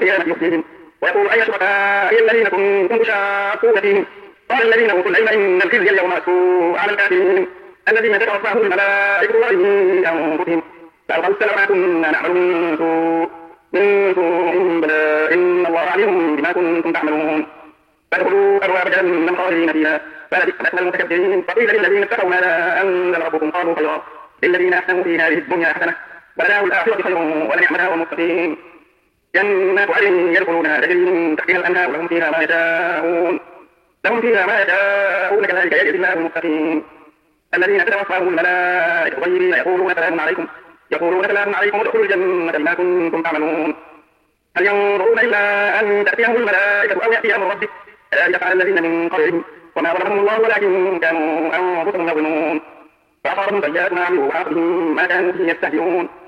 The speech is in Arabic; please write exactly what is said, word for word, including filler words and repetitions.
فيها من يخزيهم ويقول أي شركائي الذين كنتم تشاقون فيهم قال الذين أوتوا العلم إن الخزي اليوم مسوء على الكافرين الذين تتوفاهم الملائكة ظالمي أنفسهم فألقوا السلام ما كنا نعمل من سوء من سوء بلى إن الله عليم بما كنتم تعملون فادخلوا أبواب جهنم خالدين فيها فلبئس مثوى المتكبرين وقيل للذين اتقوا ماذا أنزل ربكم قالوا خيرا للذين أحسنوا في هذه الدنيا حسنة ولدار الآخرة خير ولنعم دار المتقين جنات عدن يدخلونها تجري من تحتها الأنهار لهم فيها ما يشاءون لهم فيها ما يشاءون كذلك يجزي الله المتقين الذين تتوفاهم الملائكة طيبين يقولون سلام عليكم يقولون سلام عليكم ادخلوا الجنة بما كنتم تعملون هل ينظرون إلا أن تأتيهم الملائكة أو يأتي أمر ربك كذلك فعل الذين من قبلهم وما ظلمهم الله ولكن كانوا أنفسهم يظلمون فأصابهم سيئات ما عملوا وحاق بهم ما كانوا به يستهزئون